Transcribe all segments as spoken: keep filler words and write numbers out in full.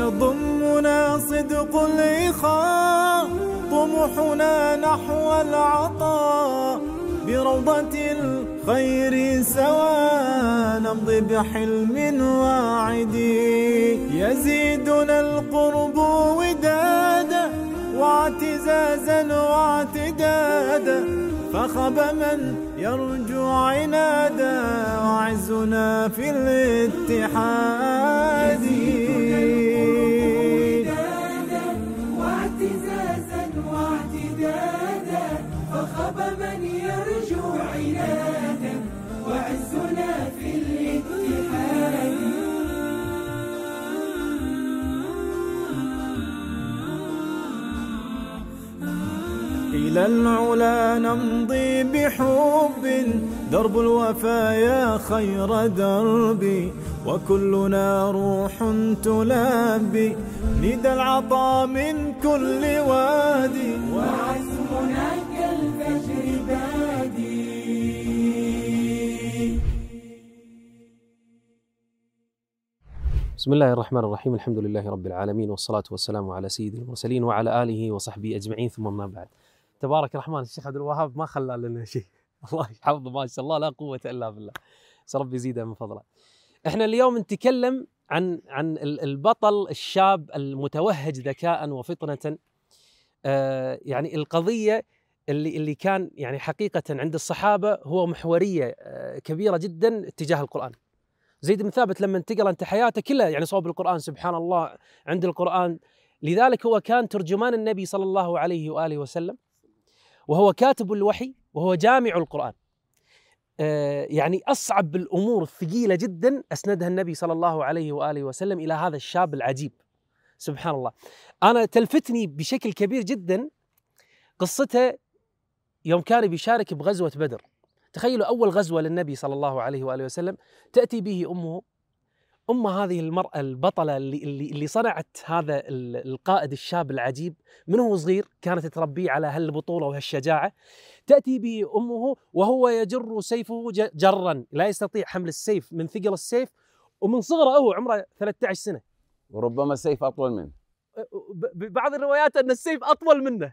يضمنا صدق الإخاء، طموحنا نحو العطاء، بروضة الخير سوا نمضي بحلم واعد، يزيدنا القرب ودادا واعتزازا واعتدادا، فخاب من يرجو عنادا، وعزنا في الاتحاد. واعتزازا واعتدادا، فخاب من يرجو عنادا، وعزنا في الاتحاد. إلى العلا نمضي بحب، درب الوفايا خير دربي، وكلنا روح تلبي ندى العطاء من كل وادي، وعزمنا كالفجر بادي. بسم الله الرحمن الرحيم، الحمد لله رب العالمين، والصلاة والسلام على سيد المرسلين وعلى آله وصحبه أجمعين، ثم ما بعد. تبارك الرحمن، الشيخ عبد الوهاب ما خلى لنا شيء الله يحفظه، ما شاء الله لا قوة إلا بالله، بس ربي يزيده من فضله. احنا اليوم نتكلم عن عن البطل الشاب المتوهج ذكاء وفطنة. آه يعني القضية اللي اللي كان يعني حقيقة عند الصحابة هو محورية آه كبيرة جدا اتجاه القرآن. زيد بن ثابت لما انتقل انت حياته كلها يعني صوب القرآن، سبحان الله عند القرآن، لذلك هو كان ترجمان النبي صلى الله عليه وآله وسلم، وهو كاتب الوحي، وهو جامع القرآن. آه يعني أصعب الأمور الثقيلة جدا أسندها النبي صلى الله عليه وآله وسلم إلى هذا الشاب العجيب، سبحان الله. أنا تلفتني بشكل كبير جدا قصته يوم كان بيشارك بغزوة بدر. تخيلوا أول غزوة للنبي صلى الله عليه وآله وسلم تأتي به أمه، أم هذه المرأة البطلة اللي, اللي, اللي صنعت هذا القائد الشاب العجيب من هو صغير، كانت تربيه على هالبطولة وهالشجاعة. تأتي به أمه وهو يجر سيفه جرا، لا يستطيع حمل السيف من ثقل السيف، ومن صغره هو عمره ثلاثة عشر سنة، وربما السيف أطول منه. ببعض الروايات أن السيف أطول منه.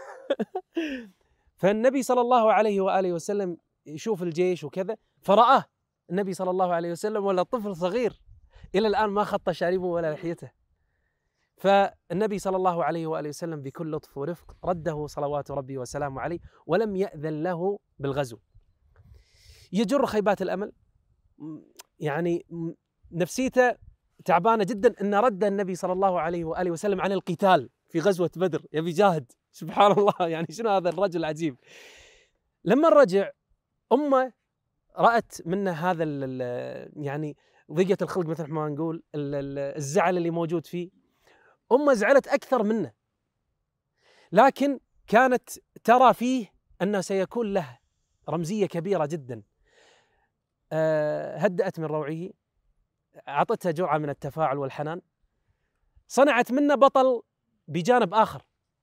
فالنبي صلى الله عليه وآله وسلم يشوف الجيش وكذا، فرآه النبي صلى الله عليه وسلم ولا طفل صغير إلى الآن ما خط شاربه ولا لحيته. فالنبي صلى الله عليه وآله وسلم بكل لطف ورفق رده صلوات ربي وسلامه عليه، ولم يأذن له بالغزو. يجر خيبات الأمل، يعني نفسيته تعبانة جدا أن رد النبي صلى الله عليه وآله وسلم عن القتال في غزوة بدر، يبي جاهد، سبحان الله. يعني شنو هذا الرجل العجيب. لما رجع أمه رأت منه هذا يعني ضيقة الخلق مثل ما نقول، الزعل اللي موجود فيه. أمه زعلت أكثر منه، لكن كانت ترى فيه أنه سيكون له رمزية كبيرة جدا. هدأت من روعه، أعطتها جرعة من التفاعل والحنان، صنعت منه بطل بجانب آخر.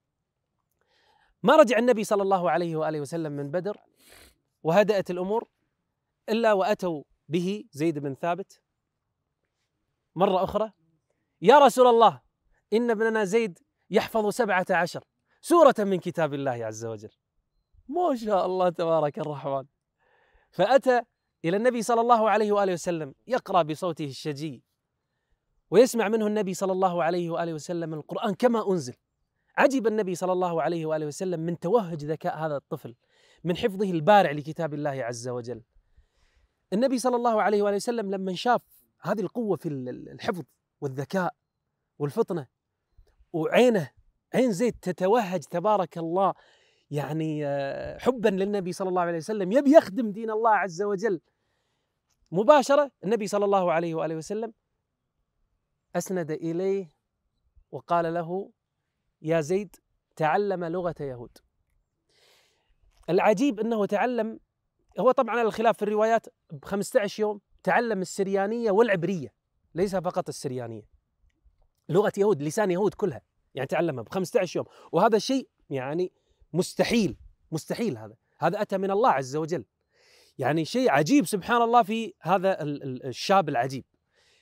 ما رجع النبي صلى الله عليه وآله وسلم من بدر وهدأت الأمور إلا وأتوا به زيد بن ثابت مرة أخرى: يا رسول الله، إن ابننا زيد يحفظ سبعة عشر سورة من كتاب الله عز وجل. ما شاء الله تبارك الرحمن. فأتى إلى النبي صلى الله عليه وآله وسلم يقرأ بصوته الشجي، ويسمع منه النبي صلى الله عليه وآله وسلم القرآن كما أنزل. عجب النبي صلى الله عليه وآله وسلم من توهج ذكاء هذا الطفل، من حفظه البارع لكتاب الله عز وجل. النبي صلى الله عليه وآله وسلم لما شاف هذه القوة في الحفظ والذكاء والفطنة، وعينه عين زيد تتوهج تبارك الله، يعني حبا للنبي صلى الله عليه وسلم، يبي يخدم دين الله عز وجل، مباشرة النبي صلى الله عليه وآله وسلم أسند إليه وقال له: يا زيد، تعلم لغة يهود. العجيب أنه تعلم، هو طبعا على الخلاف في الروايات، بخمسة عشر يوم تعلم السريانية والعبرية، ليس فقط السريانية، لغة يهود، لسان يهود كلها، يعني تعلمها بخمسة عشر يوم. وهذا شيء يعني مستحيل، مستحيل. هذا هذا أتى من الله عز وجل، يعني شيء عجيب سبحان الله في هذا الشاب العجيب.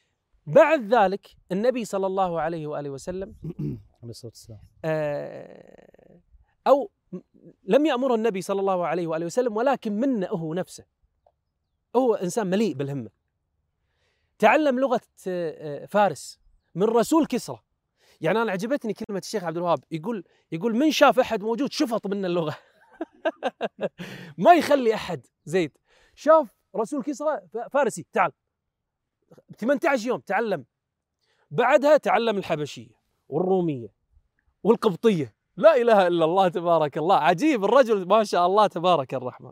بعد ذلك النبي صلى الله عليه وآله وسلم عليه الصلاة والسلام آه أو لم يأمره النبي صلى الله عليه وآله وسلم، ولكن منه هو نفسه، هو إنسان مليء بالهمة، تعلم لغة فارس من رسول كسرى. يعني أنا عجبتني كلمة الشيخ عبد الوهاب، يقول يقول من شاف أحد موجود شفط من اللغة ما يخلي أحد زيد. شاف رسول كسرى فارسي، تعال ثمانية عشر يوم تعلم، بعدها تعلم الحبشية والرومية والقبطية. لا إله إلا الله، تبارك الله، عجيب الرجل ما شاء الله تبارك الرحمن.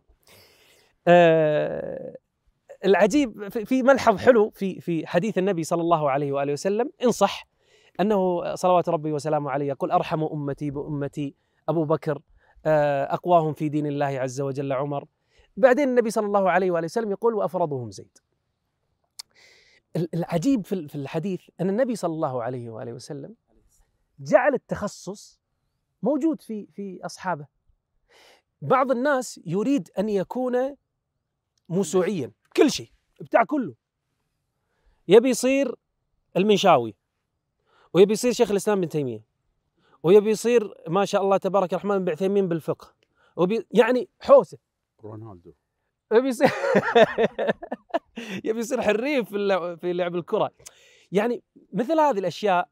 آه العجيب في ملحظ حلو في في حديث النبي صلى الله عليه وآله وسلم إن صح، أنه صلوات ربي وسلامه عليه يقول: أرحم أمتي بأمتي أبو بكر، أقواهم في دين الله عز وجل عمر. بعدين النبي صلى الله عليه وآله وسلم يقول: وأفرضهم زيد. العجيب في الحديث أن النبي صلى الله عليه وآله وسلم جعل التخصص موجود في في أصحابه. بعض الناس يريد أن يكون موسوعيا، كل شيء بتاع كله، يبي يصير المنشاوي، ويبي يصير شيخ الإسلام ابن تيمية، ويبي يصير ما شاء الله تبارك الرحمن بن عثيمين بالفقه، وبي يعني حوسه رونالدو، يبي يصير يبي يصير حريف في في لعب الكرة. يعني مثل هذه الأشياء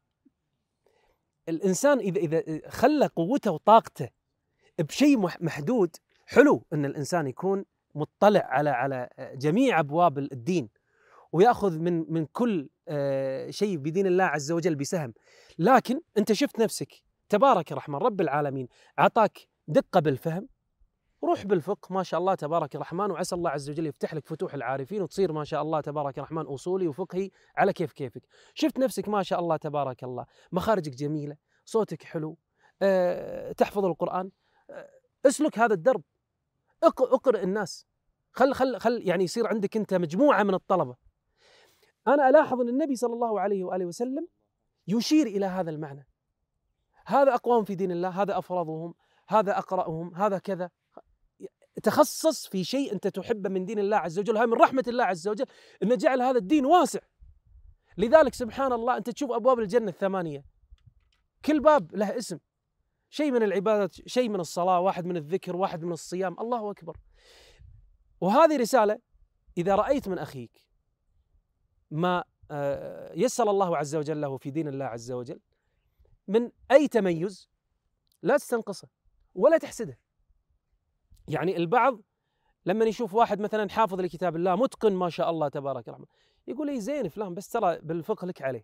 الإنسان إذا إذا خلى قوته وطاقته بشيء محدود، حلو أن الإنسان يكون مطلع على على جميع أبواب الدين، ويأخذ من من كل شيء بدين الله عز وجل بسهم. لكن أنت شفت نفسك تبارك الرحمن رب العالمين أعطاك دقة بالفهم، روح بالفقه ما شاء الله تبارك الرحمن، وعسى الله عز وجل يفتح لك فتوح العارفين وتصير ما شاء الله تبارك الرحمن أصولي وفقهي على كيف كيفك. شفت نفسك ما شاء الله تبارك الله مخارجك جميلة، صوتك حلو، أه، تحفظ القرآن، أه، اسلك هذا الدرب، اقرأ الناس، خل خل خل يعني يصير عندك أنت مجموعة من الطلبة. أنا ألاحظ أن النبي صلى الله عليه وآله وسلم يشير إلى هذا المعنى، هذا أقواهم في دين الله، هذا أفرضهم، هذا أقرأهم، هذا كذا. تخصص في شيء أنت تحبه من دين الله عز وجل. هاي من رحمة الله عز وجل أن جعل هذا الدين واسع. لذلك سبحان الله أنت تشوف أبواب الجنة الثمانية، كل باب له اسم، شيء من العبادات، شيء من الصلاة، واحد من الذكر، واحد من الصيام، الله أكبر. وهذه رسالة، إذا رأيت من أخيك ما يسر الله عز وجل له في دين الله عز وجل من أي تميز، لا تستنقصه ولا تحسده. يعني البعض لما يشوف واحد مثلا حافظ لكتاب الله متقن ما شاء الله تبارك الرحمن، يقول لي زين فلان، بس ترى بالفقه لك عليه،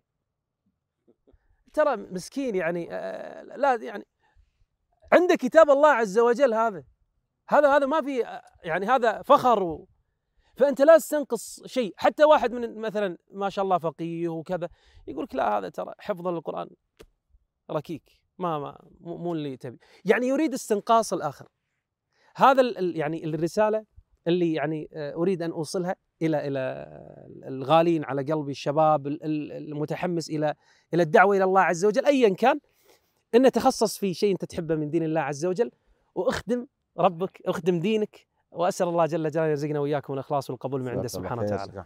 ترى مسكين يعني آه لا يعني عنده كتاب الله عز وجل، هذا هذا هذا ما في يعني هذا فخر و... فأنت لا تستنقص شيء. حتى واحد من مثلا ما شاء الله فقيه وكذا يقول لك لا هذا ترى حفظ القرآن ركيك، ما ما مو اللي تبي، يعني يريد استنقاص الآخر. هذا يعني الرسالة اللي يعني أريد أن أوصلها إلى إلى الغالين على قلبي، الشباب المتحمس إلى إلى الدعوة إلى الله عز وجل أيا كان، أن تخصص في شيء أنت تحبه من دين الله عز وجل، وأخدم ربك، أخدم دينك، وأسأل الله جل جلاله يرزقنا وإياكم الإخلاص والقبول من عنده سبحانه وتعالى.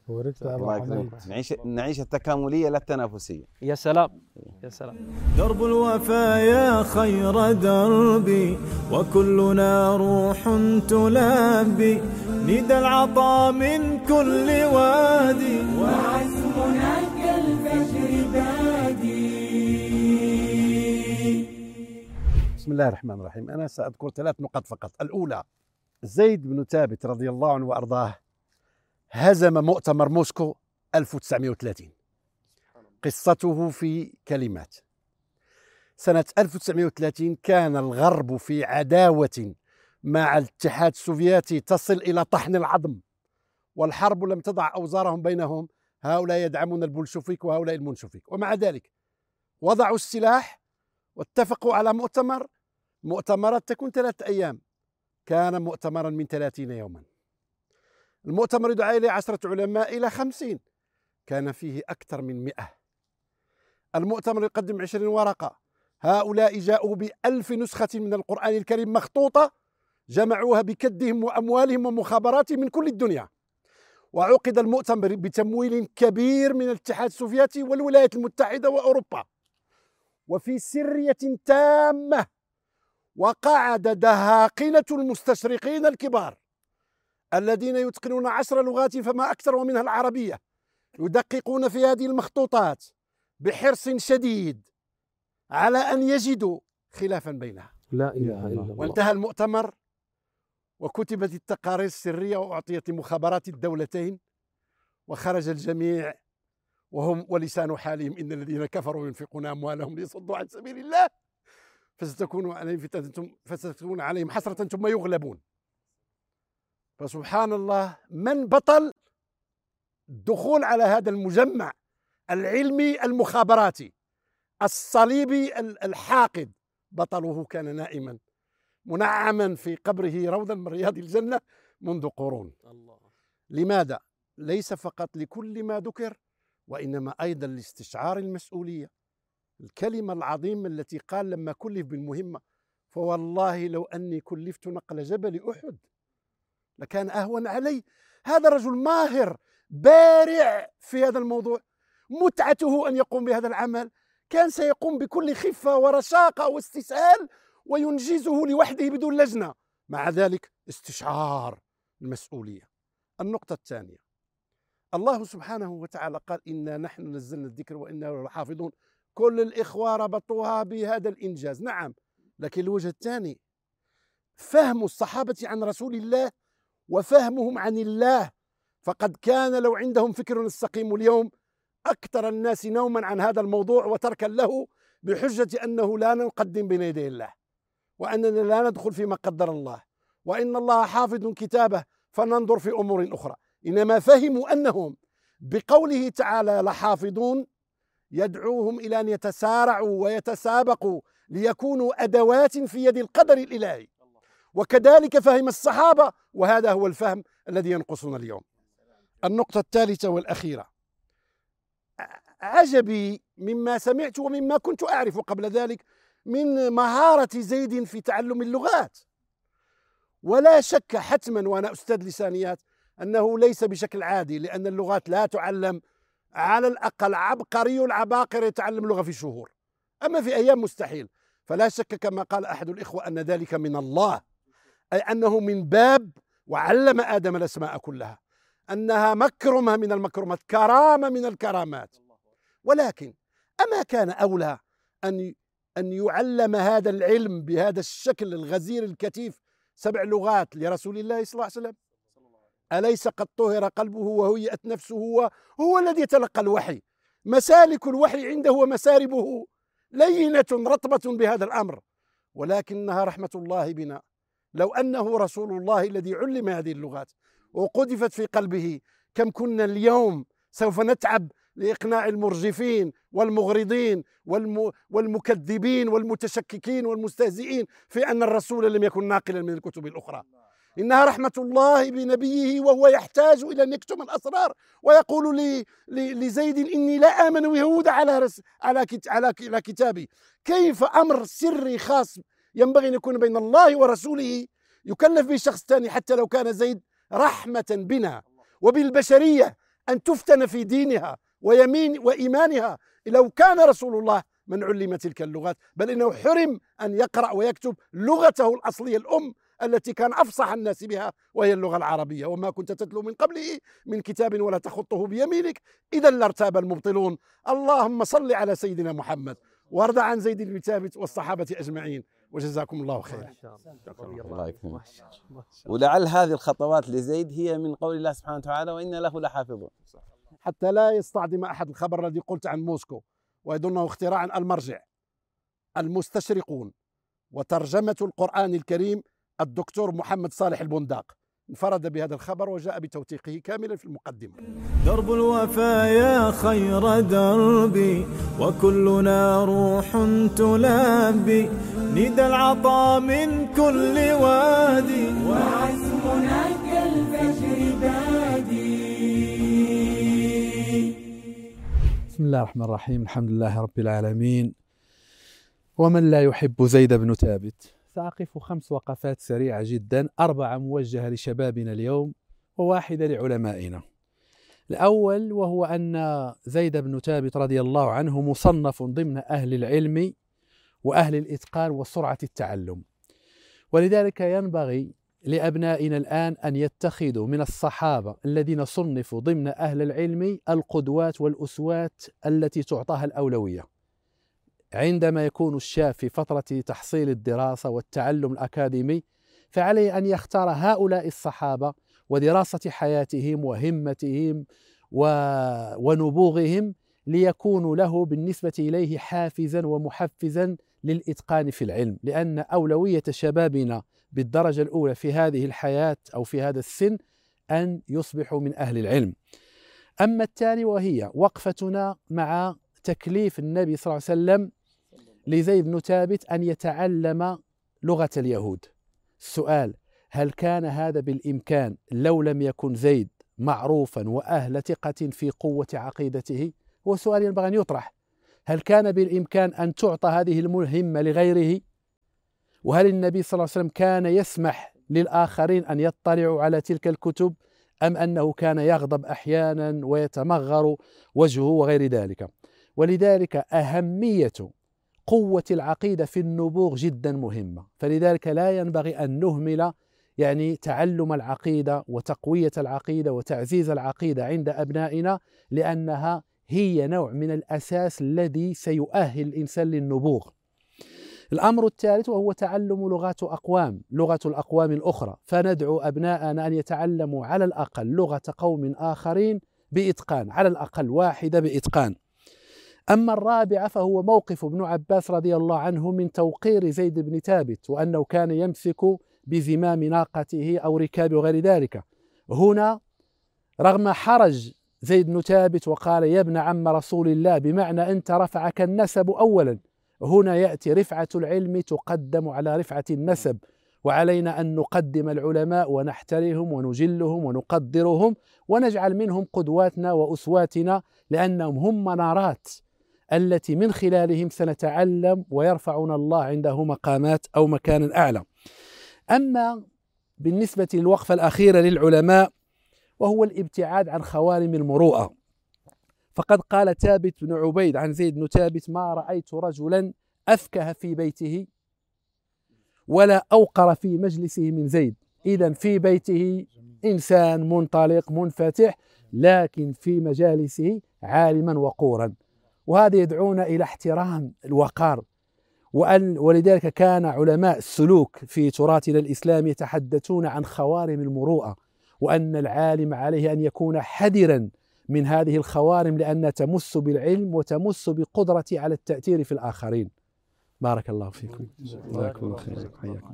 نعيش نعيش التكاملية لا التنافسية. يا سلام يا سلام. درب الوفا يا خير دربي، وكلنا روح تلبي ندى العطاء من كل وادي، وعزمنا كالفجر بادي. بسم الله الرحمن الرحيم. أنا سأذكر ثلاث نقاط فقط. الأولى، زيد بن ثابت رضي الله عنه وأرضاه هزم مؤتمر موسكو ألف وتسعمائة وثلاثين. قصته في كلمات. سنة ألف وتسعمائة وثلاثين كان الغرب في عداوة مع الاتحاد السوفيتي تصل إلى طحن العظم، والحرب لم تضع أوزارهم بينهم، هؤلاء يدعمون البولشوفيك وهؤلاء المنشوفيك، ومع ذلك وضعوا السلاح واتفقوا على مؤتمر. مؤتمرات تكون ثلاثة أيام، كان مؤتمرا من ثلاثين يوما. المؤتمر يدعى إليه عشرة علماء إلى خمسين، كان فيه أكثر من مئة. المؤتمر يقدم عشرين ورقة، هؤلاء جاءوا بألف نسخة من القرآن الكريم مخطوطة، جمعوها بكدهم وأموالهم ومخابراتهم من كل الدنيا، وعقد المؤتمر بتمويل كبير من الاتحاد السوفيتي والولايات المتحدة وأوروبا، وفي سرية تامة. وقعد دهاقنة المستشرقين الكبار الذين يتقنون عشر لغات فما أكثر ومنها العربية، يدققون في هذه المخطوطات بحرص شديد على أن يجدوا خلافا بينها. لا إله إلا الله. وانتهى المؤتمر وكتبت التقارير السرية وأعطيت لمخابرات الدولتين، وخرج الجميع وهم ولسان حالهم إن الذين كفروا ينفقون أموالهم ليصدوا عن سبيل الله فستكون عليهم فتنة فستكون عليهم حسرة ثم يغلبون. فسبحان الله، من بطل الدخول على هذا المجمع العلمي المخابراتي الصليبي الحاقد؟ بطله كان نائما منعما في قبره روضا من رياض الجنة منذ قرون. الله. لماذا؟ ليس فقط لكل ما ذكر، وإنما أيضا لاستشعار المسؤولية. الكلمة العظيمة التي قال لما كلف بالمهمة: فوالله لو أني كلفت نقل جبل أحد لكان أهون علي. هذا رجل ماهر بارع في هذا الموضوع، متعته أن يقوم بهذا العمل، كان سيقوم بكل خفة ورشاقة واستسهال وينجزه لوحده بدون لجنة. مع ذلك استشعار المسؤولية. النقطة الثانية، الله سبحانه وتعالى قال: إنا نحن نزلنا الذكر وإنا له لحافظون. كل الإخوة ربطوها بهذا الإنجاز، نعم، لكن الوجه الثاني فهم الصحابة عن رسول الله وفهمهم عن الله، فقد كان لو عندهم فكر يستقيم اليوم أكثر الناس نوما عن هذا الموضوع وتركا له بحجة أنه لا نقدم بين يدي الله، وأننا لا ندخل فيما قدر الله، وإن الله حافظ كتابه فننظر في أمور أخرى. إنما فهموا أنهم بقوله تعالى لحافظون يدعوهم إلى أن يتسارعوا ويتسابقوا ليكونوا أدوات في يد القدر الإلهي، وكذلك فهم الصحابة، وهذا هو الفهم الذي ينقصنا اليوم. النقطة الثالثة والأخيرة، عجبي مما سمعت ومما كنت أعرف قبل ذلك من مهارة زيد في تعلم اللغات. ولا شك حتما، وأنا أستاذ لسانيات، أنه ليس بشكل عادي، لأن اللغات لا تعلم. على الأقل عبقري العباقرة يتعلم لغة في شهور، أما في أيام مستحيل. فلا شك كما قال أحد الإخوة أن ذلك من الله، أي أنه من باب وعلم آدم الأسماء كلها، أنها مكرمة من المكرمات، كرامة من الكرامات. ولكن أما كان أولى أن أن يعلم هذا العلم بهذا الشكل الغزير الكثيف، سبع لغات لرسول الله صلى الله عليه وسلم؟ أليس قد طهر قلبه وهيئت نفسه؟ هو, هو الذي يتلقى الوحي، مسالك الوحي عنده ومساربه لينة رطبة بهذا الأمر. ولكنها رحمة الله بنا، لو أنه رسول الله الذي علم هذه اللغات وقذفت في قلبه، كم كنا اليوم سوف نتعب لإقناع المرجفين والمغرضين والم والمكذبين والمتشككين والمستهزئين في أن الرسول لم يكن ناقلا من الكتب الأخرى. إنها رحمة الله بنبيه، وهو يحتاج إلى أن يكتم الأسرار ويقول لي لزيد: إني لا آمن يهود على رس على على كتابي. كيف أمر سري خاص ينبغي أن يكون بين الله ورسوله يكلف به شخص ثاني، حتى لو كان زيد رحمة بنا وبالبشرية أن تفتن في دينها ويمين وإيمانها. لو كان رسول الله من علم تلك اللغات، بل إنه حرم أن يقرأ ويكتب لغته الأصلية الأم التي كان أفصح الناس بها، وهي اللغة العربية. وما كنت تتلو من قبله من كتاب ولا تخطه بيمينك إذا لارتاب المبطلون. اللهم صل على سيدنا محمد وارض عن زيد بن ثابت والصحابة أجمعين، وجزاكم الله خيرا. الله يكرمك. ولعل هذه الخطوات لزيد هي من قول الله سبحانه وتعالى: وإن له لحافظون، حتى لا يستعظم أحد الخبر الذي قلت عن موسكو ويظنه اختراعا. المرجع المستشرقون وترجمة القرآن الكريم الدكتور محمد صالح البنداق انفرد بهذا الخبر وجاء بتوثيقه كاملا في المقدمة. درب الوفايا خير دربي وكلنا روح تلبي، ندى العطاء من كل وادي وعزمنا كالفجر بادي. بسم الله الرحمن الرحيم، الحمد لله رب العالمين. ومن لا يحب زيد بن ثابت؟ سأقف خمس وقفات سريعة جدا، أربعة موجهة لشبابنا اليوم وواحدة لعلمائنا. الأول وهو أن زيد بن ثابت رضي الله عنه مصنف ضمن أهل العلم وأهل الإتقان وسرعة التعلم، ولذلك ينبغي لأبنائنا الآن أن يتخذوا من الصحابة الذين صنفوا ضمن أهل العلم القدوات والأسوات التي تعطاها الأولوية عندما يكون الشاب في فترة تحصيل الدراسة والتعلم الأكاديمي، فعليه أن يختار هؤلاء الصحابة ودراسة حياتهم وهمتهم ونبوغهم ليكونوا له بالنسبة إليه حافزا ومحفزا للإتقان في العلم، لأن أولوية شبابنا بالدرجة الأولى في هذه الحياة أو في هذا السن أن يصبحوا من أهل العلم. أما الثاني وهي وقفتنا مع تكليف النبي صلى الله عليه وسلم لزيد بن ثابت أن يتعلم لغة اليهود. السؤال: هل كان هذا بالإمكان لو لم يكن زيد معروفا وأهل ثقة في قوة عقيدته؟ هو سؤال ينبغي أن يطرح. هل كان بالإمكان أن تعطى هذه المهمة لغيره؟ وهل النبي صلى الله عليه وسلم كان يسمح للآخرين أن يطلعوا على تلك الكتب، أم أنه كان يغضب أحيانا ويتمغر وجهه وغير ذلك؟ ولذلك أهمية قوة العقيدة في النبوغ جدا مهمة، فلذلك لا ينبغي أن نهمل يعني تعلم العقيدة وتقوية العقيدة وتعزيز العقيدة عند أبنائنا، لأنها هي نوع من الأساس الذي سيؤهل الإنسان للنبوغ. الأمر الثالث وهو تعلم لغات أقوام، لغة الأقوام الأخرى، فندعو أبناءنا أن يتعلموا على الأقل لغة قوم آخرين بإتقان، على الأقل واحدة بإتقان. أما الرابعة فهو موقف ابن عباس رضي الله عنه من توقير زيد بن ثابت، وأنه كان يمسك بزمام ناقته أو ركاب وغير ذلك. هنا رغم حرج زيد بن ثابت وقال يا ابن عم رسول الله، بمعنى أنت رفعك النسب أولا، هنا يأتي رفعة العلم تقدم على رفعة النسب، وعلينا أن نقدم العلماء ونحترمهم ونجلهم ونقدرهم ونجعل منهم قدواتنا وأسواتنا، لأنهم هم منارات التي من خلالهم سنتعلم ويرفعنا الله عنده مقامات أو مكانا أعلى. أما بالنسبة للوقفة الأخيرة للعلماء وهو الابتعاد عن خوارم المروءة، فقد قال ثابت بن عبيد عن زيد بن ثابت: ما رأيت رجلا أفكه في بيته ولا أوقر في مجلسه من زيد. إذن في بيته إنسان منطلق منفتح، لكن في مجالسه عالما وقورا، وهذا يدعونا إلى احترام الوقار. وأن ولذلك كان علماء السلوك في تراثنا الإسلامي يتحدثون عن خوارم المروءة، وأن العالم عليه أن يكون حذرا من هذه الخوارم، لأنها تمس بالعلم وتمس بقدرته على التأثير في الآخرين. بارك الله فيكم. جزاكم الله خيرا. حياكم.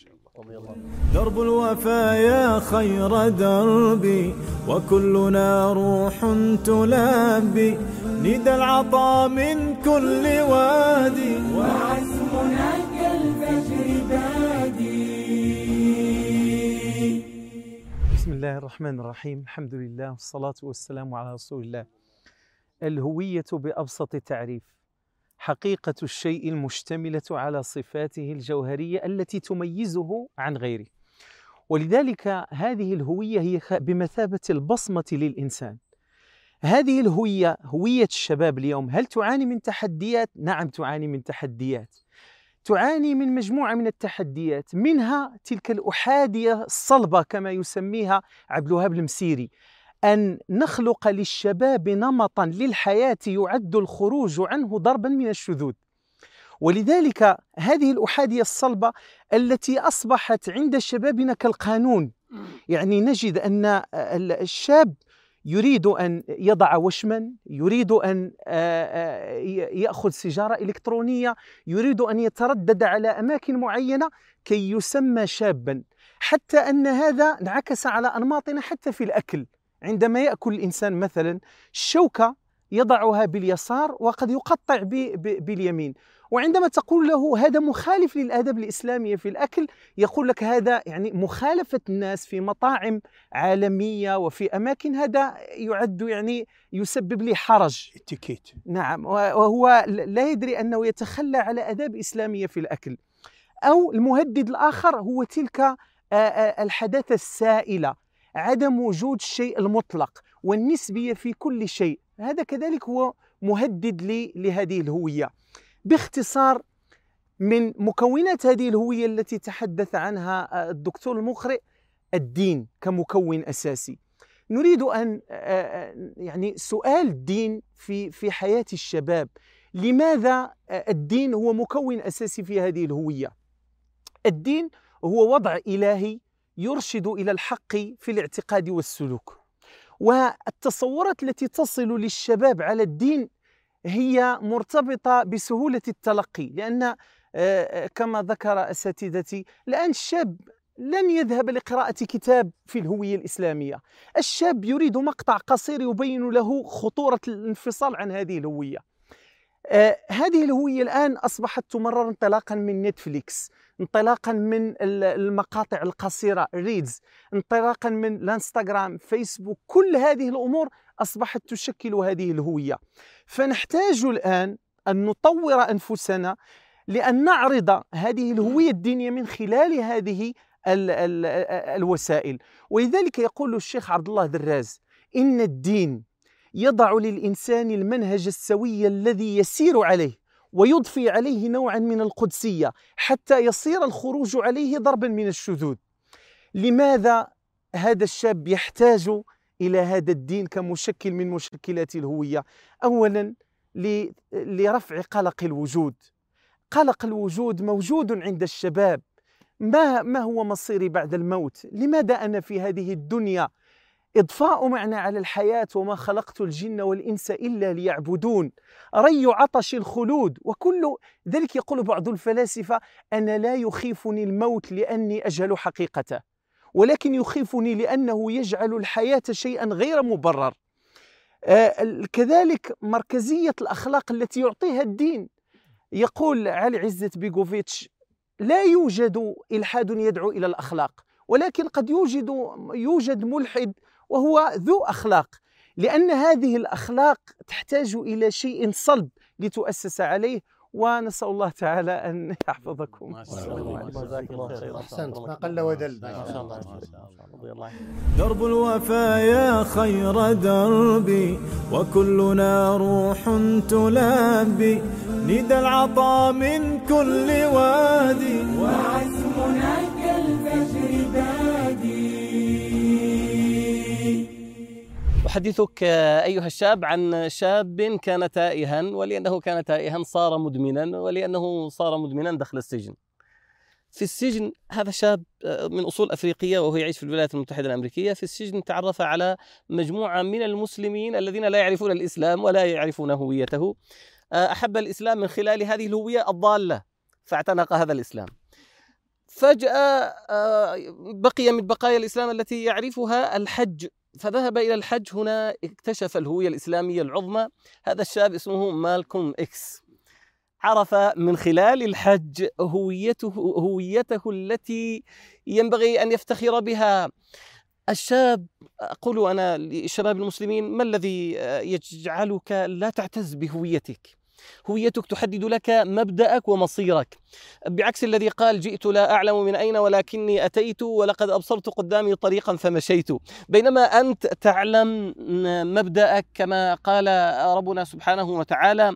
درب الوفا يا خير دربي، وكلنا روح تلبي، ندى العطاء من كل وادي، وعزمنا كالفجر بادي. بسم الله الرحمن الرحيم، الحمد لله والصلاة والسلام على رسول الله. الهوية بأبسط تعريف حقيقة الشيء المشتملة على صفاته الجوهرية التي تميزه عن غيره، ولذلك هذه الهوية هي بمثابة البصمة للإنسان. هذه الهوية هوية الشباب اليوم هل تعاني من تحديات؟ نعم تعاني من تحديات، تعاني من مجموعة من التحديات، منها تلك الأحادية الصلبة كما يسميها عبد الوهاب المسيري، أن نخلق للشباب نمطا للحياة يعد الخروج عنه ضربا من الشذوذ. ولذلك هذه الأحادية الصلبة التي أصبحت عند شبابنا كالقانون، يعني نجد أن الشاب يريد أن يضع وشما، يريد أن يأخذ سيجارة إلكترونية، يريد أن يتردد على أماكن معينة كي يسمى شابا، حتى أن هذا انعكس على أنماطنا حتى في الأكل. عندما يأكل الإنسان مثلا الشوكة يضعها باليسار وقد يقطع باليمين، وعندما تقول له هذا مخالف للآداب الإسلامية في الأكل يقول لك هذا يعني مخالفة الناس في مطاعم عالمية وفي أماكن، هذا يعد يعني يسبب لي حرج. اتيكيت. نعم، وهو لا يدري أنه يتخلى على آداب إسلامية في الأكل. أو المهدد الآخر هو تلك الحداثة السائلة، عدم وجود الشيء المطلق، والنسبية في كل شيء. هذا كذلك هو مهدد لهذه الهوية. باختصار، من مكونات هذه الهوية التي تحدث عنها الدكتور المقرئ الدين كمكون أساسي. نريد أن يعني سؤال الدين في في حياة الشباب، لماذا الدين هو مكون أساسي في هذه الهوية؟ الدين هو وضع إلهي يرشد إلى الحق في الاعتقاد والسلوك، والتصورات التي تصل للشباب على الدين هي مرتبطة بسهولة التلقي، لأن كما ذكر أساتذتي الآن الشاب لن يذهب لقراءة كتاب في الهوية الإسلامية. الشاب يريد مقطع قصير يبين له خطورة الانفصال عن هذه الهوية. آه هذه الهوية الآن أصبحت تمرر انطلاقا من نتفليكس، انطلاقا من المقاطع القصيرة ريدز، انطلاقا من الانستغرام، فيسبوك، كل هذه الأمور أصبحت تشكل هذه الهوية. فنحتاج الآن أن نطور أنفسنا لأن نعرض هذه الهوية الدينية من خلال هذه ال ال الوسائل. ولذلك يقول الشيخ عبد الله دراز: إن الدين يضع للإنسان المنهج السوي الذي يسير عليه ويضفي عليه نوعا من القدسية حتى يصير الخروج عليه ضربا من الشذوذ. لماذا هذا الشاب يحتاج إلى هذا الدين كمشكل من مشكلات الهوية؟ أولا لرفع قلق الوجود. قلق الوجود موجود عند الشباب. ما ما هو مصيري بعد الموت؟ لماذا أنا في هذه الدنيا؟ إضفاء معنى على الحياة: وما خلقت الجن والإنس إلا ليعبدون. ري عطش الخلود. وكل ذلك يقول بعض الفلاسفة: أنا لا يخيفني الموت لأني أجهل حقيقته، ولكن يخيفني لأنه يجعل الحياة شيئا غير مبرر. آه كذلك مركزية الأخلاق التي يعطيها الدين. يقول علي عزت بيغوفيتش: لا يوجد إلحاد يدعو إلى الأخلاق، ولكن قد يوجد يوجد ملحد وهو ذو أخلاق، لأن هذه الأخلاق تحتاج إلى شيء صلب لتؤسس عليه. ونسأل الله تعالى أن يحفظكم. أحسنت، ما قل ودل. ما شاء الله. درب الوفا يا خير دربي، وكلنا روح تلبي ندى العطاء من كل وادي، وعزمنا كالفجر بادي. أحدثك أيها الشاب عن شاب كان تائها، ولأنه كان تائها صار مدمنا، ولأنه صار مدمنا دخل السجن. في السجن هذا شاب من أصول أفريقية وهو يعيش في الولايات المتحدة الأمريكية. في السجن تعرف على مجموعة من المسلمين الذين لا يعرفون الإسلام ولا يعرفون هويته. أحب الإسلام من خلال هذه الهوية الضالة فاعتنق هذا الإسلام. فجأة بقي من بقايا الإسلام التي يعرفها الحج، فذهب إلى الحج. هنا اكتشف الهوية الإسلامية العظمى. هذا الشاب اسمه مالكوم إكس، عرف من خلال الحج هويته هويته التي ينبغي أن يفتخر بها. الشاب، أقول أنا للشباب المسلمين: ما الذي يجعلك لا تعتز بهويتك؟ هويتك تحدد لك مبدأك ومصيرك، بعكس الذي قال: جئت لا أعلم من أين ولكني أتيت، ولقد أبصرت قدامي طريقا فمشيت. بينما أنت تعلم مبدأك، كما قال ربنا سبحانه وتعالى: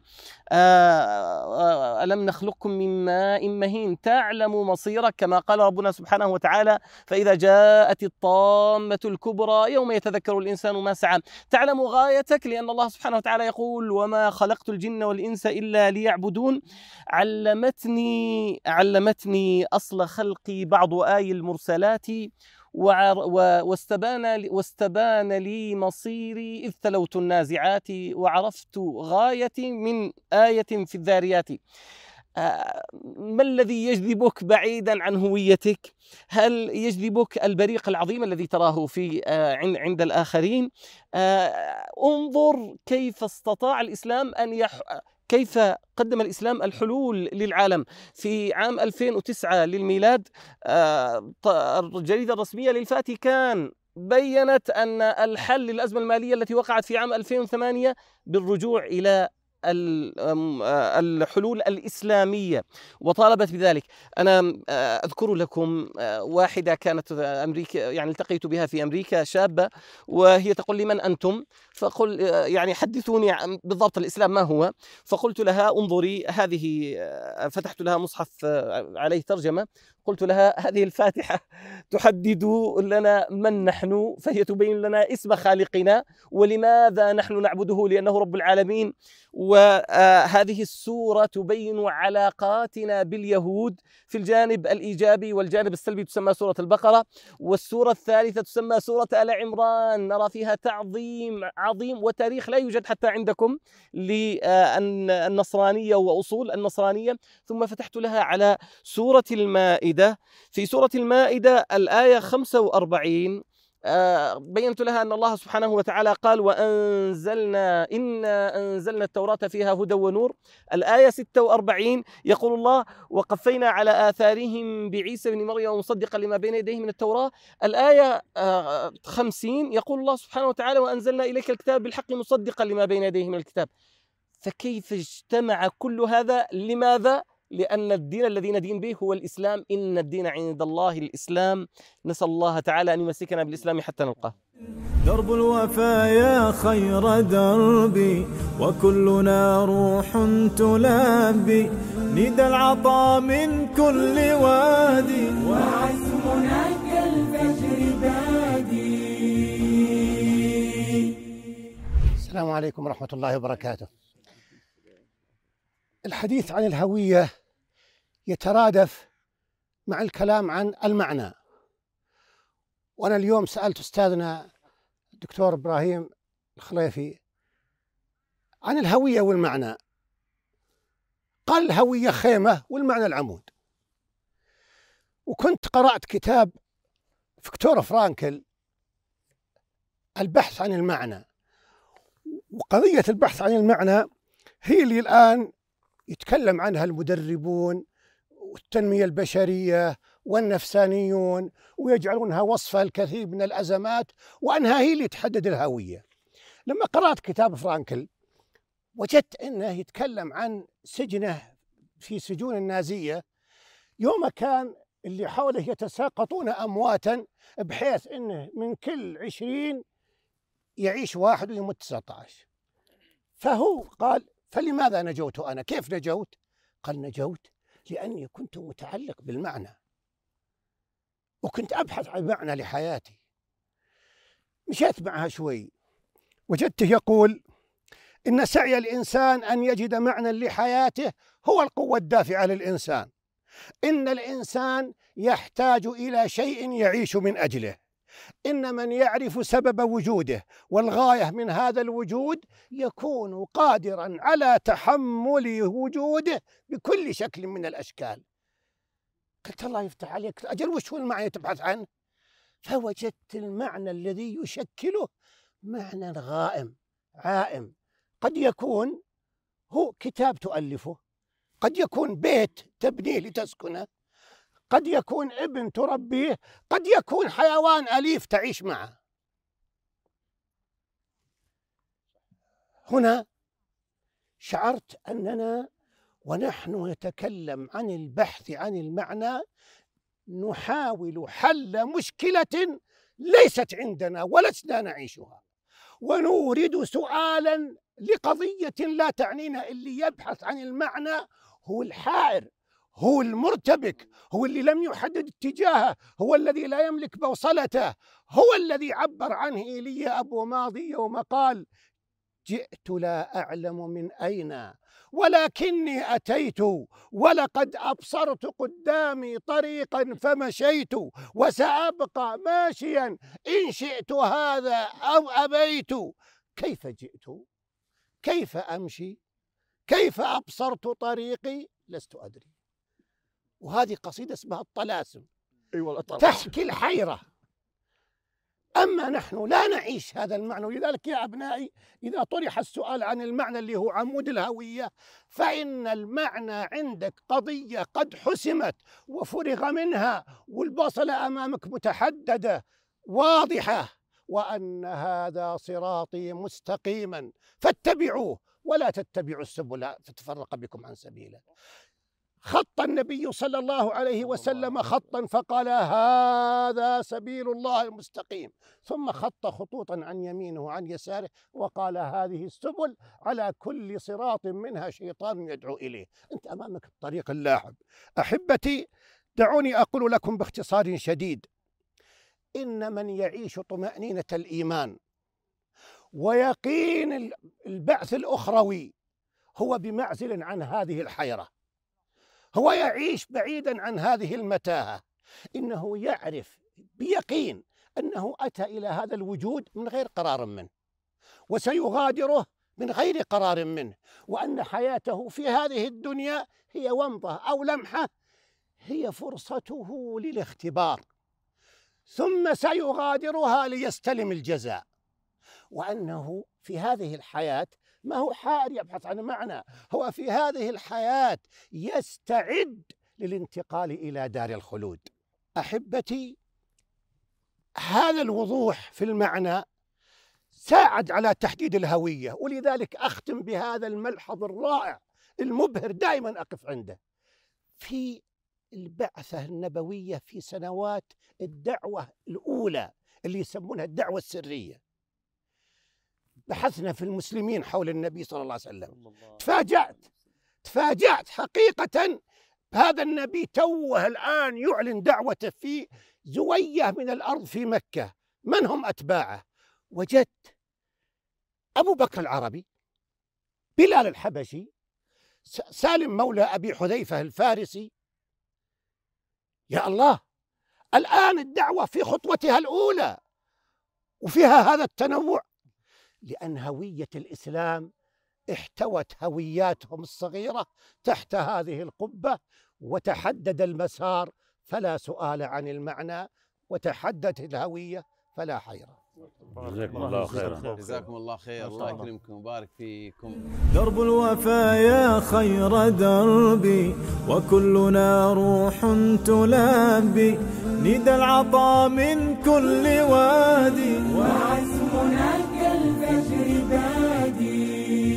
ألم نخلقكم من ماء مهين. تعلم مصيرك، كما قال ربنا سبحانه وتعالى: فإذا جاءت الطامة الكبرى يوم يتذكر الإنسان ما سعى. تعلم غايتك، لأن الله سبحانه وتعالى يقول: وما خلقت الجن والإنس إلا ليعبدون. علمتني علمتني أصل خلقي بعض آي المرسلات، واستبان واستبان لي مصيري إذ تلوت النازعات، وعرفت غايتي من آية في الذاريات. ما الذي يجذبك بعيدا عن هويتك؟ هل يجذبك البريق العظيم الذي تراه في عند الآخرين؟ انظر كيف استطاع الإسلام أن يح... كيف قدم الإسلام الحلول للعالم. في عام ألفين وتسعة للميلاد الجريدة الرسمية للفاتيكان بيّنت أن الحل للأزمة المالية التي وقعت في عام ألفين وثمانية بالرجوع إلى الحلول الإسلامية وطالبت بذلك. أنا أذكر لكم واحدة كانت أمريكا، يعني التقيت بها في أمريكا، شابة، وهي تقول لي: من أنتم؟ فقل يعني حدثوني بالضبط الإسلام ما هو. فقلت لها: انظري هذه، فتحت لها مصحف عليه ترجمة، قلت لها: هذه الفاتحة تحدد لنا من نحن، فهي تبين لنا اسم خالقنا ولماذا نحن نعبده لأنه رب العالمين، وهذه السورة تبين علاقاتنا باليهود في الجانب الإيجابي والجانب السلبي، تسمى سورة البقرة. والسورة الثالثة تسمى سورة آل عمران، نرى فيها تعظيم عظيم وتاريخ لا يوجد حتى عندكم للنصرانية وأصول النصرانية. ثم فتحت لها على سورة المائدة. في سورة المائدة الآية خمسة وأربعين آه بينت لها أن الله سبحانه وتعالى قال: وأنزلنا إنا أنزلنا التوراة فيها هدى ونور. الآية ستة وأربعين يقول الله: وقفينا على آثارهم بعيسى بن مريم مصدقا لما بين يديه من التوراة. الآية آه خمسين يقول الله سبحانه وتعالى: وأنزلنا إليك الكتاب بالحق مصدقا لما بين يديه من الكتاب. فكيف اجتمع كل هذا؟ لماذا؟ لأن الدين الذي ندين به هو الإسلام، إن الدين عند الله الإسلام. نسأل الله تعالى أن يمسكنا بالإسلام حتى نلقاه. درب الوفايا خير دربي وكلنا روح تلبي، ندى العطاء من كل وادي وعزمنا كالفجر بادي. السلام عليكم ورحمة الله وبركاته. الحديث عن الهوية يترادف مع الكلام عن المعنى، وأنا اليوم سألت أستاذنا الدكتور إبراهيم الخليفي عن الهوية والمعنى، قال الهوية خيمة والمعنى العمود. وكنت قرأت كتاب فيكتور فرانكل البحث عن المعنى، وقضية البحث عن المعنى هي اللي الآن يتكلم عنها المدربون والتنمية البشرية والنفسانيون، ويجعلونها وصفة الكثير من الأزمات، وأنها هي اللي تحدد الهوية. لما قرأت كتاب فرانكل وجدت أنه يتكلم عن سجنه في سجون النازية، يوم كان اللي حوله يتساقطون أمواتا، بحيث أنه من كل عشرين يعيش واحد ويموت تسعة عشر. فهو قال: فلماذا نجوت أنا؟ كيف نجوت؟ قال: نجوت لأني كنت متعلق بالمعنى، وكنت أبحث عن معنى لحياتي. مشيت معها شوي وجدته يقول: إن سعي الإنسان أن يجد معنى لحياته هو القوة الدافعة للإنسان. إن الإنسان يحتاج إلى شيء يعيش من أجله. إن من يعرف سبب وجوده والغاية من هذا الوجود يكون قادرا على تحمل وجوده بكل شكل من الأشكال. قلت: الله يفتح عليك، أجل وش هو المعنى تبحث عنه؟ فوجدت المعنى الذي يشكله معنى غائم عائم، قد يكون هو كتاب تؤلفه، قد يكون بيت تبنيه لتسكنه، قد يكون ابن تربيه، قد يكون حيوان أليف تعيش معه. هنا شعرت أننا ونحن نتكلم عن البحث عن المعنى نحاول حل مشكلة ليست عندنا ولسنا نعيشها، ونورد سؤالا لقضية لا تعنينا. اللي يبحث عن المعنى هو الحائر، هو المرتبك، هو اللي لم يحدد اتجاهه، هو الذي لا يملك بوصلته، هو الذي عبر عنه إيليا أبو ماضي يوم قال: جئت لا أعلم من أين ولكني أتيت ولقد أبصرت قدامي طريقا فمشيت وسأبقى ماشيا إن شئت هذا أو أبيت. كيف جئت؟ كيف أمشي؟ كيف أبصرت طريقي؟ لست أدري. وهذه قصيدة اسمها الطلاسم، أيوة تحكي الحيرة. أما نحن لا نعيش هذا المعنى. ولذلك يا أبنائي، إذا طرح السؤال عن المعنى اللي هو عمود الهوية، فإن المعنى عندك قضية قد حسمت وفرغ منها، والبصلة أمامك متحددة واضحة، وأن هذا صراطي مستقيما فاتبعوه ولا تتبعوا السبل فتفرق بكم عن سبيله. خط النبي صلى الله عليه وسلم خطا فقال هذا سبيل الله المستقيم، ثم خط خطوطا عن يمينه وعن يساره وقال هذه السبل على كل صراط منها شيطان يدعو إليه. أنت أمامك الطريق اللاحب. أحبتي، دعوني أقول لكم باختصار شديد، إن من يعيش طمأنينة الإيمان ويقين البعث الأخروي هو بمعزل عن هذه الحيرة، هو يعيش بعيدا عن هذه المتاهة. إنه يعرف بيقين أنه أتى إلى هذا الوجود من غير قرار منه، وسيغادره من غير قرار منه، وأن حياته في هذه الدنيا هي ومضة أو لمحة، هي فرصته للاختبار، ثم سيغادرها ليستلم الجزاء. وأنه في هذه الحياة ما هو حائر يبحث عن معنى، هو في هذه الحياة يستعد للانتقال إلى دار الخلود. أحبتي، هذا الوضوح في المعنى ساعد على تحديد الهوية، ولذلك أختم بهذا الملحظ الرائع المبهر دائما أقف عنده. في البعثة النبوية في سنوات الدعوة الأولى اللي يسمونها الدعوة السرية، بحثنا في المسلمين حول النبي صلى الله عليه وسلم، تفاجأت تفاجأت حقيقة هذا النبي توه الآن يعلن دعوته في زوية من الأرض في مكة. من هم أتباعه؟ وجدت أبو بكر العربي، بلال الحبشي، سالم مولى أبي حذيفة الفارسي. يا الله، الآن الدعوة في خطوتها الأولى وفيها هذا التنوع، لأن هوية الإسلام احتوت هوياتهم الصغيرة تحت هذه القبة، وتحدد المسار فلا سؤال عن المعنى، وتحددت الهوية فلا حيرة. جزاكم الله خيرا. جزاكم الله خير. الله يكرمكم ويبارك فيكم. درب الوفا يا خير دربي، وكلنا روح تلبي ندى العطاء من كل وادي، وعزمنا كالفجر بادي.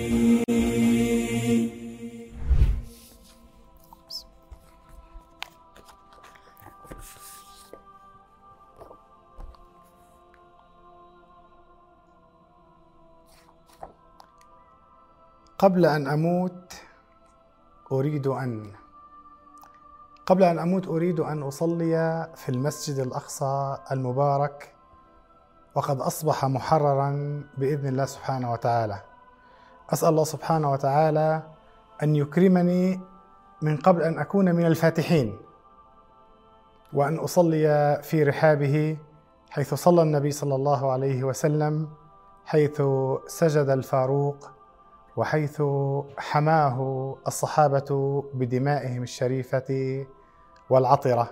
قبل أن أموت أريد أن قبل أن أموت أريد أن أصلي في المسجد الأقصى المبارك، وقد أصبح محررا بإذن الله سبحانه وتعالى. أسأل الله سبحانه وتعالى أن يكرمني من قبل أن أكون من الفاتحين، وأن أصلي في رحابه حيث صلى النبي صلى الله عليه وسلم، حيث سجد الفاروق، وحيث حماه الصحابة بدمائهم الشريفة والعطرة.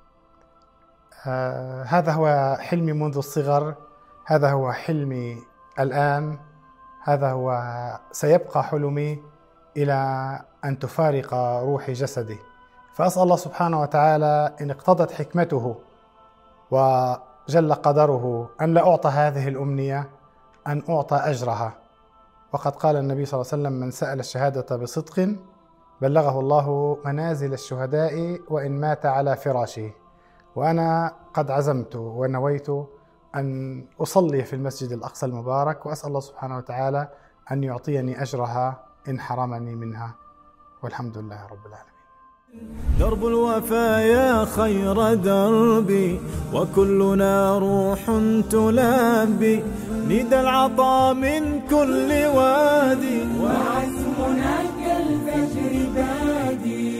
آه هذا هو حلمي منذ الصغر، هذا هو حلمي الآن، هذا هو سيبقى حلمي إلى أن تفارق روحي جسدي. فأسأل الله سبحانه وتعالى إن اقتضت حكمته وجل قدره أن لا أعطى هذه الأمنية أن أعطى أجرها. وقد قال النبي صلى الله عليه وسلم: من سأل الشهادة بصدق بلغه الله منازل الشهداء وإن مات على فراشه. وأنا قد عزمت ونويت أن أصلي في المسجد الأقصى المبارك، وأسأل الله سبحانه وتعالى أن يعطيني أجرها إن حرمني منها، والحمد لله رب العالمين. درب الوفا يا خير دربي، وكلنا روح تلبي ندى العطاء من كل وادي، وعزمنا كالفجر بادي.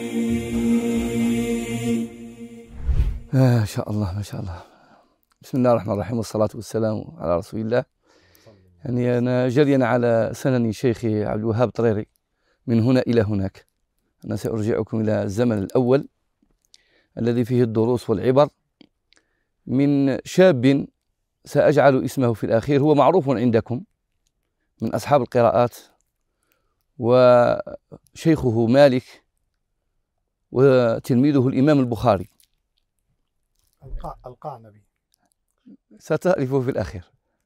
ما شاء الله ما شاء الله. بسم الله الرحمن الرحيم، والصلاة والسلام على رسول الله. يعني أنا جريا على سنن شيخي عبد الوهاب طريري من هنا إلى هناك. أنا سأرجعكم إلى الزمن الأول الذي فيه الدروس والعبر، من شاب سأجعل اسمه في الأخير، هو معروف عندكم من أصحاب القراءات، وشيخه مالك وتلميذه الإمام البخاري. القعنبي. ستعرفه في الأخير.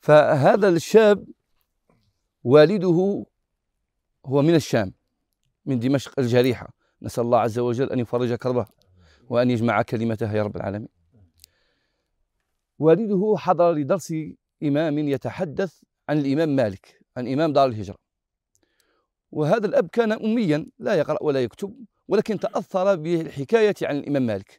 فهذا الشاب والده هو من الشام، من دمشق الجريحة، نسأل الله عز وجل أن يفرج كربها وأن يجمع كلمتها يا رب العالمين. والده حضر لدرس إمام يتحدث عن الإمام مالك، عن إمام دار الهجرة، وهذا الأب كان أميا لا يقرأ ولا يكتب، ولكن تأثر بالحكاية عن الإمام مالك،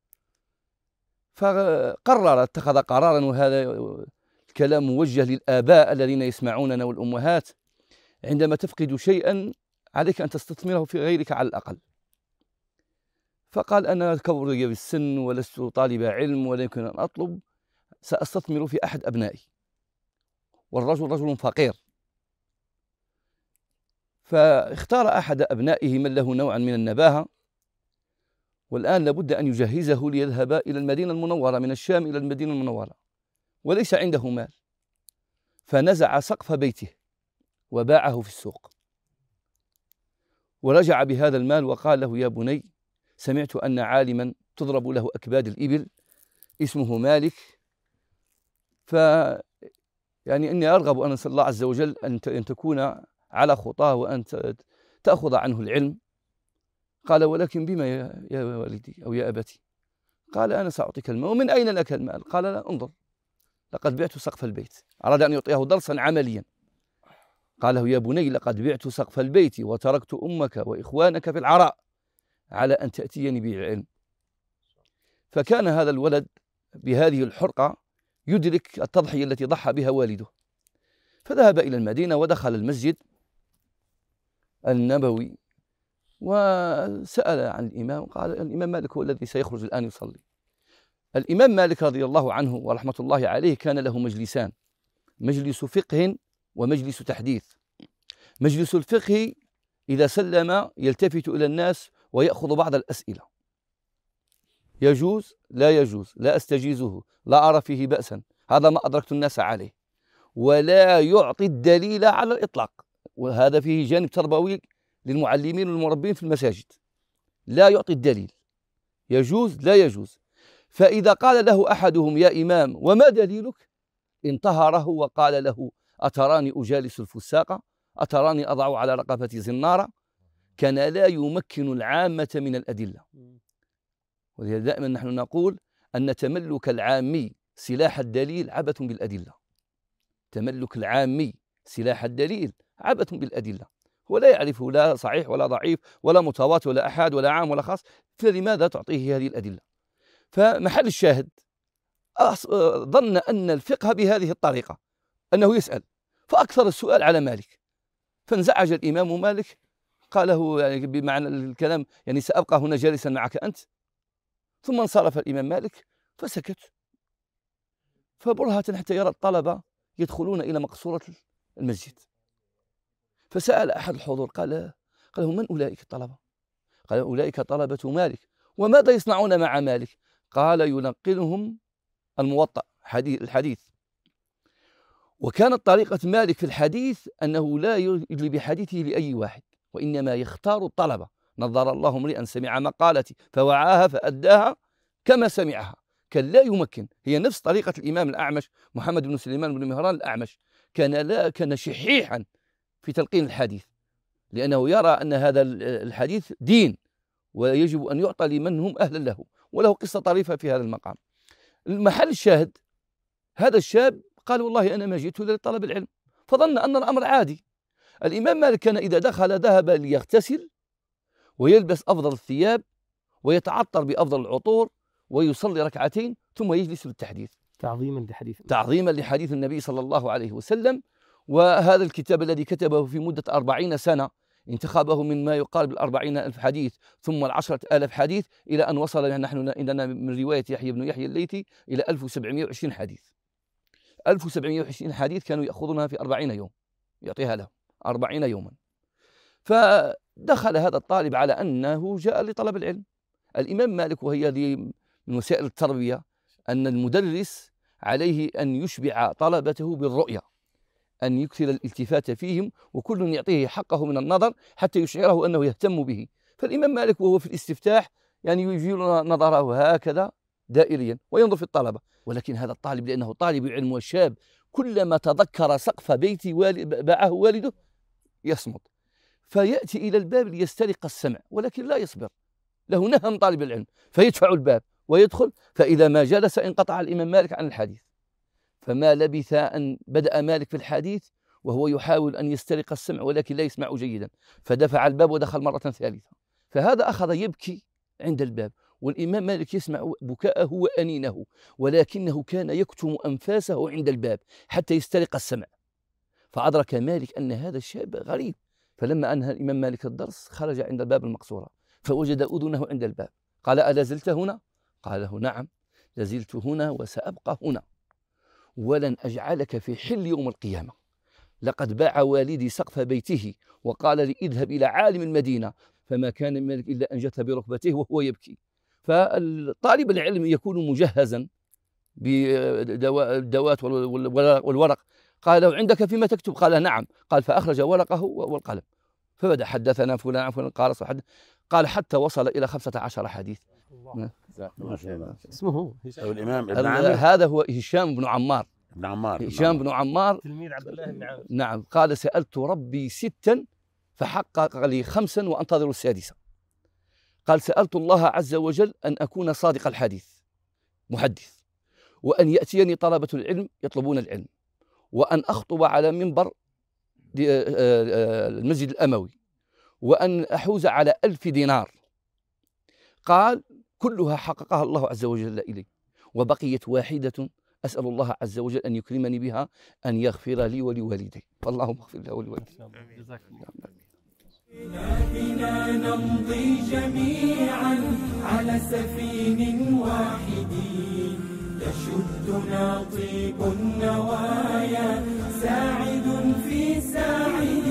فقرر اتخذ قرارا، وهذا الكلام موجه للآباء الذين يسمعوننا والأمهات: عندما تفقد شيئا عليك أن تستثمره في غيرك على الأقل. فقال: أنا كبري بالسن ولست طالب علم ولا يمكن أن أطلب، سأستثمر في أحد أبنائي، والرجل رجل فقير، فاختار أحد أبنائه من له نوعا من النباهة، والآن لابد أن يجهزه ليذهب إلى المدينة المنورة، من الشام إلى المدينة المنورة، وليس عنده مال، فنزع سقف بيته وباعه في السوق، ورجع بهذا المال وقال له: يا بني، سمعت أن عالما تضرب له أكباد الإبل اسمه مالك، ف يعني إني أرغب أن أسأل الله عز وجل أن تكون على خطاه وأن تأخذ عنه العلم. قال: ولكن بما يا والدي أو يا أبتي؟ قال: أنا سأعطيك المال. ومن أين لك المال؟ قال: لا، انظر، لقد بعت سقف البيت. أراد أن يعطيه درسا عمليا. قال له: يا بني، لقد بعت سقف البيت وتركت أمك وإخوانك في العراء على أن تأتيني بالعلم. فكان هذا الولد بهذه الحرقة يدرك التضحية التي ضحى بها والده، فذهب إلى المدينة ودخل المسجد النبوي وسأل عن الإمام، قال: الإمام مالك هو الذي سيخرج الآن يصلي. الإمام مالك رضي الله عنه ورحمة الله عليه كان له مجلسان: مجلس فقه ومجلس تحديث. مجلس الفقه إذا سلم يلتفت إلى الناس ويأخذ بعض الأسئلة: يجوز، لا يجوز، لا أستجيزه، لا أرى فيه بأسا، هذا ما أدركت الناس عليه، ولا يعطي الدليل على الإطلاق. وهذا فيه جانب تربوي للمعلمين والمربين في المساجد، لا يعطي الدليل، يجوز، لا يجوز. فإذا قال له أحدهم: يا إمام، وما دليلك؟ انتهره وقال له: أتراني أجالس الفساق؟ أتراني أضع على رقبتي زنارة؟ كان لا يمكن العامة من الأدلة. ولذلك دائما نحن نقول أن تملك العامي سلاح الدليل عبث بالأدلة. تملك العامي سلاح الدليل عبث بالأدلة، هو لا يعرفه لا صحيح ولا ضعيف ولا متواتر ولا أحاد ولا عام ولا خاص، فلماذا تعطيه هذه الأدلة؟ فمحل الشاهد ظن أن الفقه بهذه الطريقة، أنه يسأل، فأكثر السؤال على مالك، فانزعج الإمام مالك، قال له يعني بمعنى الكلام يعني: سأبقى هنا جالسا معك أنت؟ ثم انصرف الإمام مالك فسكت، فبرهة حتى يرى الطلبة يدخلون إلى مقصورة المسجد، فسأل أحد الحضور، قال قال له: من أولئك الطلبة؟ قال: أولئك طلبة مالك. وماذا يصنعون مع مالك؟ قال: ينقلهم الموطأ، حديث الحديث. وكانت طريقة مالك في الحديث أنه لا يدلي بحديثه لأي واحد، وإنما يختار الطلبة. نظر الله امرئا سمع مقالتي فوعاها فأداها كما سمعها، كان لا يمكن. هي نفس طريقة الإمام الأعمش محمد بن سليمان بن مهران الأعمش، كان لا كان شحيحا في تلقين الحديث، لأنه يرى أن هذا الحديث دين ويجب أن يعطى لمن هم أهلا له. وله قصة طريفة في هذا المقام. المحل الشاهد: هذا الشاب قال: والله أنا ما جئت لطلب العلم، فظن أن الأمر عادي. الإمام مالك كان إذا دخل ذهب ليغتسل ويلبس أفضل الثياب ويتعطر بأفضل العطور ويصلي ركعتين ثم يجلس للتحديث، تعظيما لحديث تعظيما لحديث النبي صلى الله عليه وسلم. وهذا الكتاب الذي كتبه في مدة أربعين سنة انتخبه من ما يقارب الأربعين ألف حديث ثم العشرة آلاف حديث، إلى أن وصل نحن عندنا من رواية يحيى بن يحيى الليثي إلى ألف وسبعمائة وعشرين حديث. ألف وسبعمائة وعشرين حديث كانوا يأخذونها في أربعين يوم، يعطيها لهم أربعين يوما. فدخل هذا الطالب على أنه جاء لطلب العلم. الإمام مالك، وهي من وسائل التربية، أن المدرس عليه أن يشبع طلبته بالرؤية، أن يكثر الالتفات فيهم، وكل يعطيه حقه من النظر حتى يشعره أنه يهتم به. فالإمام مالك وهو في الاستفتاح يعني يجيل نظره هكذا دائريا وينظر في الطلبة، ولكن هذا الطالب لأنه طالب علم وشاب كلما تذكر سقف بيت والد باعه والده يصمت، فيأتي إلى الباب ليسترق السمع ولكن لا يصبر، له نهى من طالب العلم، فيدفع الباب ويدخل، فإذا ما جلس انقطع الإمام مالك عن الحديث. فما لبث أن بدأ مالك في الحديث وهو يحاول أن يسترق السمع ولكن لا يسمع جيدا، فدفع الباب ودخل مرة ثالثة. فهذا أخذ يبكي عند الباب، والإمام مالك يسمع بكاءه وأنينه، ولكنه كان يكتم أنفاسه عند الباب حتى يسترق السمع. فأدرك مالك أن هذا الشاب غريب، فلما أنهى الإمام مالك الدرس خرج عند الباب المقصورة فوجد أذنه عند الباب. قال: ألا زلت هنا؟ قال له: نعم، لازلت هنا وسأبقى هنا، ولن أجعلك في حل يوم القيامة. لقد باع والدي سقف بيته وقال لي: اذهب إلى عالم المدينة، فما كان مالك إلا أن جث بركبته وهو يبكي. فالطالب العلم يكون مجهزا بالدوات والورق. قال له: عندك فيما تكتب؟ قال: نعم. قال: فأخرج ورقه والقلم فبدأ: حدثنا فلان فلان قال صحد. قال: حتى وصل إلى خمسة عشر حديث. الله. ما شاء الله. اسمه هشام الإمام ابن عامر. هذا هو هشام بن عمار. ابن عمار. هشام بن عمار تلميذ عبد الله بن عامر. نعم. قال: سألت ربي ستا فحقق لي خمسا وأنتظر السادسة. قال: سألت الله عز وجل أن أكون صادق الحديث محدث، وأن يأتيني طلبة العلم يطلبون العلم، وأن أخطب على منبر المسجد الأموي، وأن أحوز على ألف دينار. قال: كلها حققها الله عز وجل إلي، وبقيت واحدة أسأل الله عز وجل أن يكرمني بها، أن يغفر لي ولوالدي. فاللهم اغفر له ولوالدي. جزاك الله. بنا نمضي جميعا على سفين واحد، يشدنا طيب النوايا، ساعد في ساعد،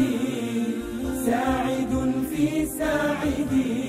ساعد في ساعد.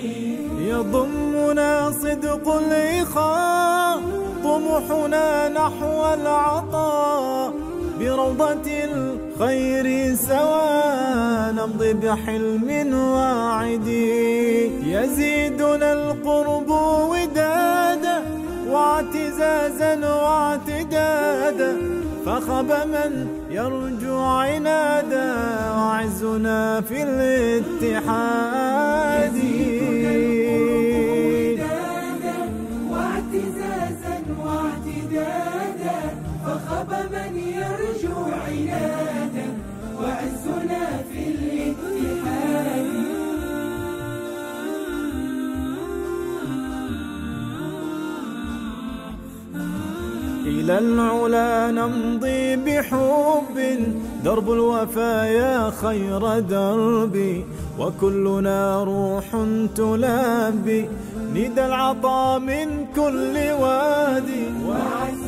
يضمنا صدق الإخاء، طموحنا نحو العطاء، بروضة الخير سوا نمضي بحلم واعد. يزيدنا القرب ودادا واعتزازا واعتدادا، فخب من يرجو عنادا، وعزنا في الاتحاد. واعتزازا واعتدادا، فخب من يرجو عنادا، وعزنا في الاتحاد. إلى العلا نمضي بحب، درب الوفايا خير دربي، وكلنا روح تلبي ندى العطاء من كل وادي.